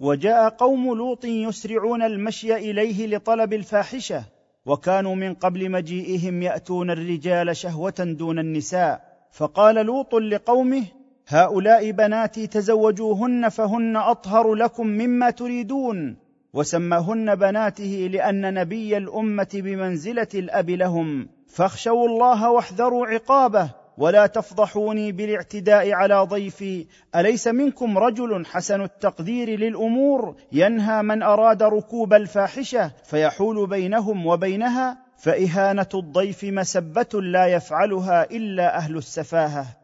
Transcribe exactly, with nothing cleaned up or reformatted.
وجاء قوم لوط يسرعون المشي اليه لطلب الفاحشه، وكانوا من قبل مجيئهم ياتون الرجال شهوه دون النساء. فقال لوط لقومه: هؤلاء بناتي تزوجوهن فهن اطهر لكم مما تريدون. وسماهن بناته لان نبي الامه بمنزله الاب لهم. فاخشوا الله واحذروا عقابه، ولا تفضحوني بالاعتداء على ضيفي. أليس منكم رجل حسن التقدير للأمور ينهى من أراد ركوب الفاحشة فيحول بينهم وبينها؟ فإهانة الضيف مسبة لا يفعلها إلا أهل السفاهة.